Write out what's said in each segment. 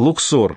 Луксор.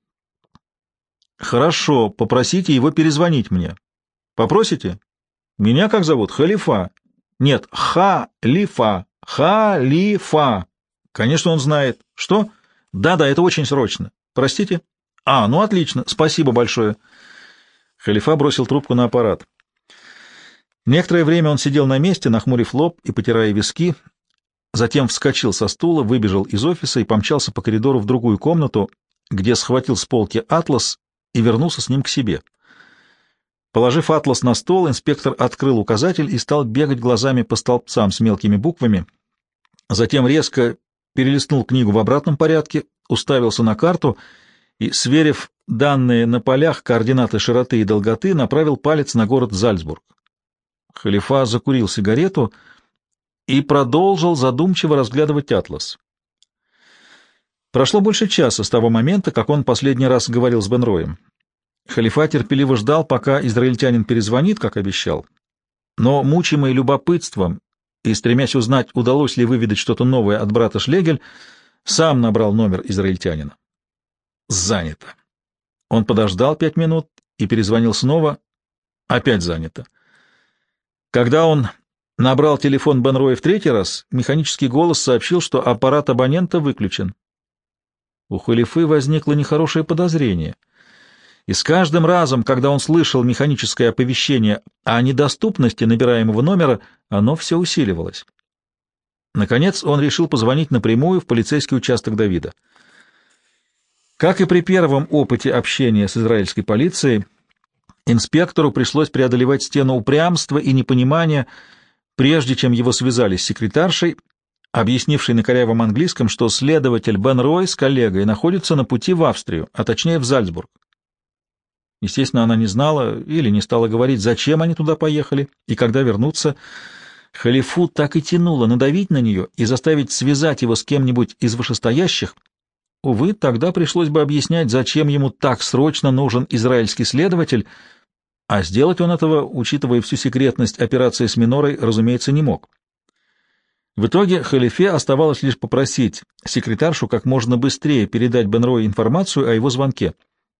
Хорошо, попросите его перезвонить мне. Попросите? Меня как зовут? Халифа. Нет, Халифа. Халифа. Конечно, он знает. Что? Да-да, это очень срочно. Простите? Ну отлично, спасибо большое. Халифа бросил трубку на аппарат. Некоторое время он сидел на месте, нахмурив лоб и потирая виски, затем вскочил со стула, выбежал из офиса и помчался по коридору в другую комнату, где схватил с полки атлас и вернулся с ним к себе. Положив атлас на стол, инспектор открыл указатель и стал бегать глазами по столбцам с мелкими буквами. Затем резко перелистнул книгу в обратном порядке, уставился на карту и, сверив данные на полях координаты широты и долготы, направил палец на город Зальцбург. Халифа закурил сигарету и продолжил задумчиво разглядывать атлас. Прошло больше часа с того момента, как он последний раз говорил с Бенроем. Халифа терпеливо ждал, пока израильтянин перезвонит, как обещал, но, мучимый любопытством и стремясь узнать, удалось ли выведать что-то новое от брата Шлегель, сам набрал номер израильтянина. Занято. Он подождал 5 минут и перезвонил снова. Опять занято. Когда он набрал телефон Бенроя в 3-й раз, механический голос сообщил, что аппарат абонента выключен. У Халифы возникло нехорошее подозрение. И с каждым разом, когда он слышал механическое оповещение о недоступности набираемого номера, оно все усиливалось. Наконец он решил позвонить напрямую в полицейский участок Давида. Как и при первом опыте общения с израильской полицией, инспектору пришлось преодолевать стену упрямства и непонимания, прежде чем его связали с секретаршей, объяснившей на корявом английском, что следователь Бенрой с коллегой находится на пути в Австрию, а точнее в Зальцбург. Естественно, она не знала или не стала говорить, зачем они туда поехали и когда вернутся. Халифу так и тянуло надавить на нее и заставить связать его с кем-нибудь из вышестоящих. Увы, тогда пришлось бы объяснять, зачем ему так срочно нужен израильский следователь, а сделать он этого, учитывая всю секретность операции с Минорой, разумеется, не мог. В итоге Халифе оставалось лишь попросить секретаршу как можно быстрее передать Бенрою информацию о его звонке.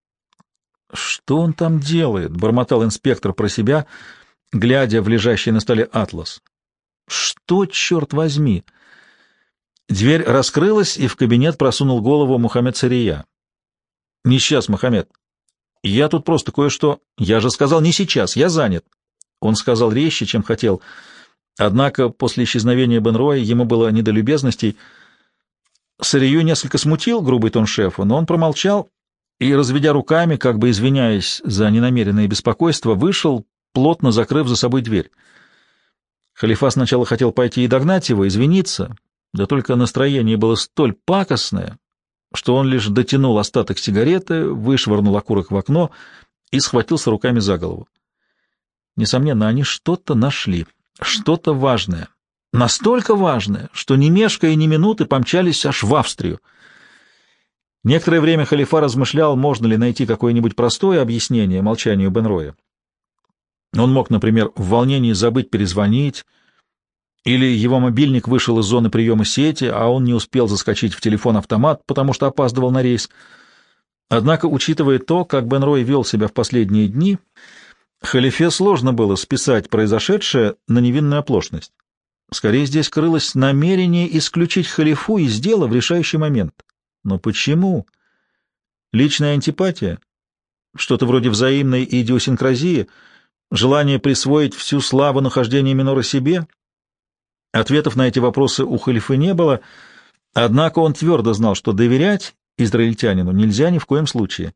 «Что он там делает?» — бормотал инспектор про себя, глядя в лежащий на столе атлас. «Что, черт возьми?» Дверь раскрылась, и в кабинет просунул голову Мухаммед Сария. «Не сейчас, Мухаммед. Я тут просто кое-что...» «Я же сказал, не сейчас, я занят». Он сказал резче, чем хотел. Однако после исчезновения Бенроя ему было не до любезностей. Сарию несколько смутил грубый тон шефа, но он промолчал и, разведя руками, как бы извиняясь за ненамеренное беспокойство, вышел, плотно закрыв за собой дверь. Халифа сначала хотел пойти и догнать его, извиниться, да только настроение было столь пакостное, что он лишь дотянул остаток сигареты, вышвырнул окурок в окно и схватился руками за голову. Несомненно, они что-то нашли, что-то важное, настолько важное, что ни мешкая ни минуты помчались аж в Австрию. Некоторое время Халифа размышлял, можно ли найти какое-нибудь простое объяснение молчанию Бенроя. Он мог, например, в волнении забыть перезвонить, или его мобильник вышел из зоны приема сети, а он не успел заскочить в телефон-автомат, потому что опаздывал на рейс. Однако, учитывая то, как Бенрой вел себя в последние дни, Халифе сложно было списать произошедшее на невинную оплошность. Скорее, здесь крылось намерение исключить Халифу из дела в решающий момент. Но почему? Личная антипатия? Что-то вроде взаимной идиосинкразии? Желание присвоить всю славу нахождения Минора себе? Ответов на эти вопросы у Халифы не было, однако он твердо знал, что доверять израильтянину нельзя ни в коем случае.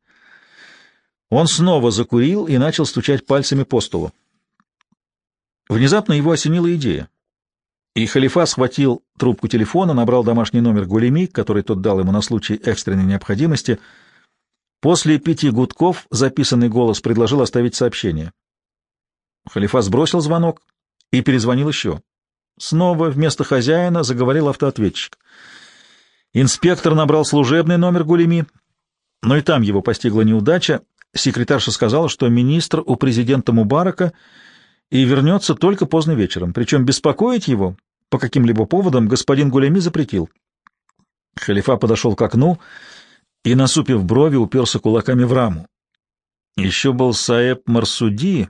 Он снова закурил и начал стучать пальцами по столу. Внезапно его осенила идея. И Халифа схватил трубку телефона, набрал домашний номер Гулеми, который тот дал ему на случай экстренной необходимости. После 5 гудков записанный голос предложил оставить сообщение. Халифа сбросил звонок и перезвонил еще. Снова вместо хозяина заговорил автоответчик. Инспектор набрал служебный номер Гулеми, но и там его постигла неудача. Секретарша сказала, что министр у президента Мубарака и вернется только поздно вечером, причем беспокоить его по каким-либо поводам господин Гулеми запретил. Халифа подошел к окну и, насупив брови, уперся кулаками в раму. Еще был Саэб Марсуди,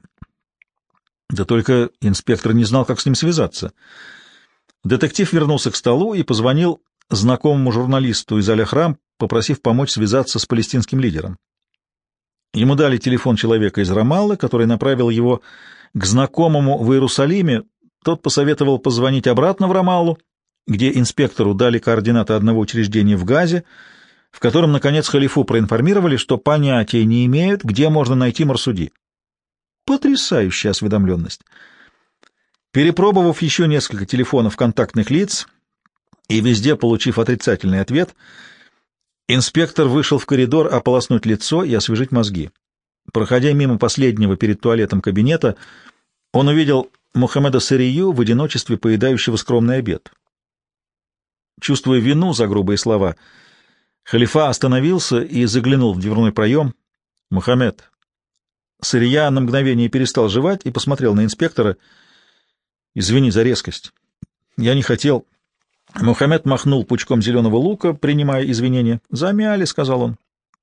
да только инспектор не знал, как с ним связаться. Детектив вернулся к столу и позвонил знакомому журналисту из Аль-Ахрам, попросив помочь связаться с палестинским лидером. Ему дали телефон человека из Рамаллы, который направил его к знакомому в Иерусалиме. Тот посоветовал позвонить обратно в Рамаллу, где инспектору дали координаты одного учреждения в Газе, в котором, наконец, халифу проинформировали, что понятия не имеют, где можно найти Марсуди. Потрясающая осведомленность. Перепробовав еще несколько телефонов контактных лиц и везде получив отрицательный ответ, инспектор вышел в коридор ополоснуть лицо и освежить мозги. Проходя мимо последнего перед туалетом кабинета, он увидел Мухаммеда Сарию в одиночестве, поедающего скромный обед. Чувствуя вину за грубые слова, халифа остановился и заглянул в дверной проем. «Мухаммед». Сария на мгновение перестал жевать и посмотрел на инспектора. «Извини за резкость. Я не хотел...» Мухаммед махнул пучком зеленого лука, принимая извинения. «Замяли», — сказал он.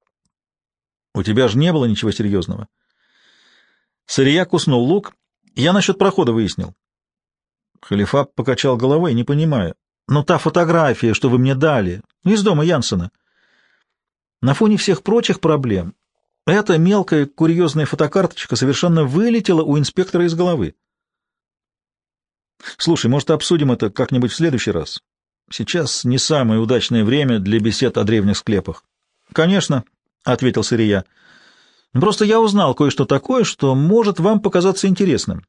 «У тебя же не было ничего серьезного». Сария куснул лук. «Я насчет прохода выяснил». Халифа покачал головой, не понимая. «Ну, та фотография, что вы мне дали, из дома Янсена. На фоне всех прочих проблем эта мелкая курьезная фотокарточка совершенно вылетела у инспектора из головы. Слушай, может, обсудим это как-нибудь в следующий раз? Сейчас не самое удачное время для бесед о древних склепах». «Конечно», — ответил Сария. «Просто я узнал кое-что такое, что может вам показаться интересным».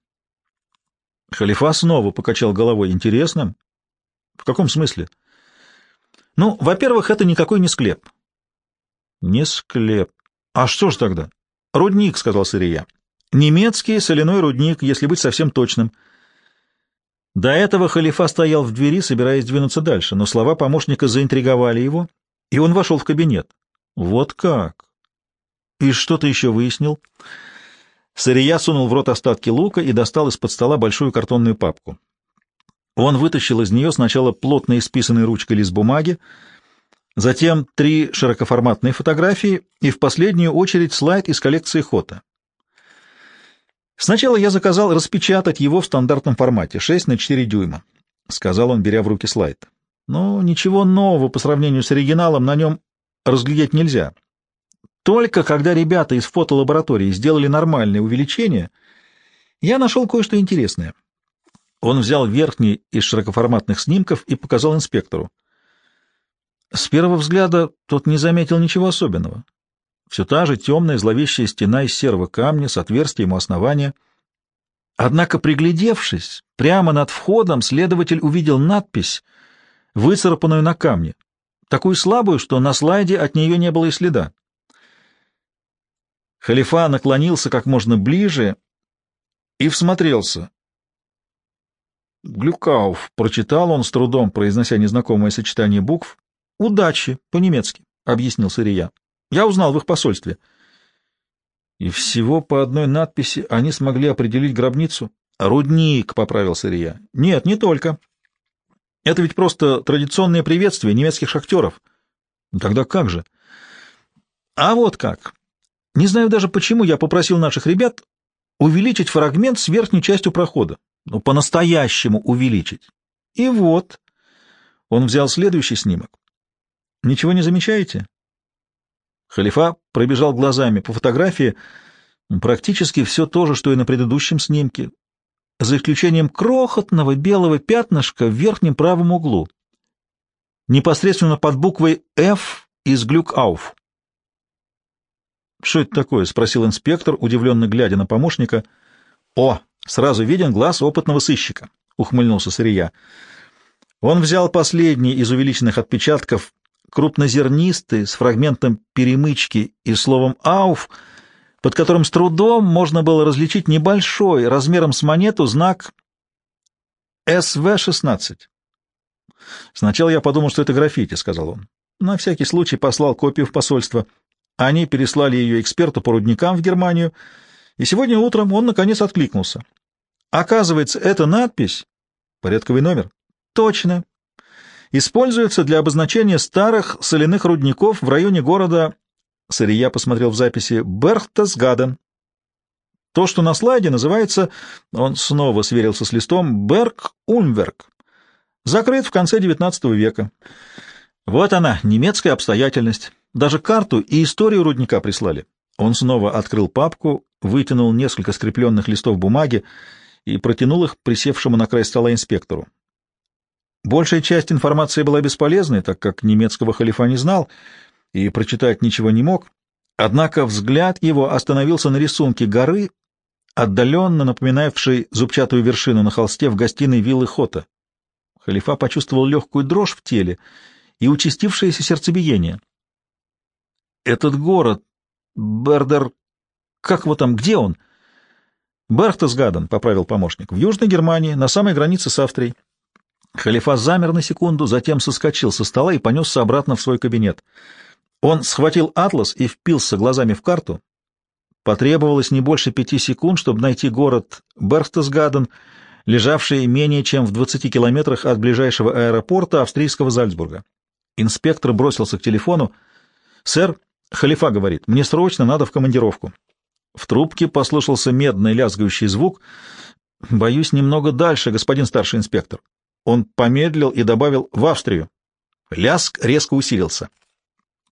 Халифа снова покачал головой. «Интересным? В каком смысле?» «Ну, во-первых, это никакой не склеп». «Не склеп. А что ж тогда?» «Рудник», — сказал Сария. «Немецкий соляной рудник, если быть совсем точным». До этого халифа стоял в двери, собираясь двинуться дальше, но слова помощника заинтриговали его, и он вошел в кабинет. «Вот как? И что ты еще выяснил?» Сария сунул в рот остатки лука и достал из-под стола большую картонную папку. Он вытащил из нее сначала плотно исписанной ручкой лист бумаги, затем 3 широкоформатные фотографии и в последнюю очередь слайд из коллекции Хота. «Сначала я заказал распечатать его в стандартном формате, 6 на 4 дюйма», — сказал он, беря в руки слайд. «Но ничего нового по сравнению с оригиналом на нем разглядеть нельзя. Только когда ребята из фотолаборатории сделали нормальное увеличение, я нашел кое-что интересное». Он взял верхний из широкоформатных снимков и показал инспектору. С первого взгляда тот не заметил ничего особенного. Все та же темная зловещая стена из серого камня с отверстием у основания. Однако, приглядевшись, прямо над входом следователь увидел надпись, выцарапанную на камне, такую слабую, что на слайде от нее не было и следа. Халифа наклонился как можно ближе и всмотрелся. «Глюкауф», — прочитал он, с трудом произнося незнакомое сочетание букв. «Удачи», по-немецки, — объяснил Сария. «Я узнал в их посольстве». «И всего по одной надписи они смогли определить гробницу?» «Рудник», — поправил Сария. «Нет, не только. Это ведь просто традиционное приветствие немецких шахтеров». «Тогда как же?» «А вот как. Не знаю даже, почему я попросил наших ребят увеличить фрагмент с верхней частью прохода. Ну, по-настоящему увеличить. И вот...» Он взял следующий снимок. «Ничего не замечаете?» Халифа пробежал глазами по фотографии. Практически все то же, что и на предыдущем снимке, за исключением крохотного белого пятнышка в верхнем правом углу, непосредственно под буквой «Ф» из «Глюкауф». «Что это такое?» — спросил инспектор, удивленно глядя на помощника. «О, сразу виден глаз опытного сыщика», — ухмыльнулся Сария. Он взял последний из увеличенных отпечатков, крупнозернистый, с фрагментом перемычки и словом «ауф», под которым с трудом можно было различить небольшой, размером с монету, знак СВ-16. «Сначала я подумал, что это граффити», — сказал он. На всякий случай послал копию в посольство. Они переслали ее эксперту по рудникам в Германию, и сегодня утром он, наконец, откликнулся. Оказывается, эта надпись — порядковый номер. Точно. Используется для обозначения старых соляных рудников в районе города, Сырия посмотрел в записи, Берхтесгаден. То, что на слайде, называется, он снова сверился с листом, Берг-Ульмверк. Закрыт в конце XIX века. Вот она, немецкая обстоятельность. Даже карту и историю рудника прислали. Он снова открыл папку, вытянул несколько скрепленных листов бумаги и протянул их присевшему на край стола инспектору. Большая часть информации была бесполезной, так как немецкого халифа не знал и прочитать ничего не мог. Однако взгляд его остановился на рисунке горы, отдаленно напоминавшей зубчатую вершину на холсте в гостиной виллы Хота. Халифа почувствовал легкую дрожь в теле и участившееся сердцебиение. Этот город, Бердер, как его там, где он? Берхтесгаден, — поправил помощник, — в Южной Германии, на самой границе с Австрией. Халифа замер на секунду, затем соскочил со стола и понесся обратно в свой кабинет. Он схватил атлас и впился глазами в карту. Потребовалось не больше 5 секунд, чтобы найти город Берхтесгаден, лежавший менее чем в 20 километрах от ближайшего аэропорта австрийского Зальцбурга. Инспектор бросился к телефону. «Сэр, халифа говорит, мне срочно надо в командировку». В трубке послышался медный лязгающий звук. «Боюсь, немного дальше, господин старший инспектор». Он помедлил и добавил «в Австрию». Лязг резко усилился.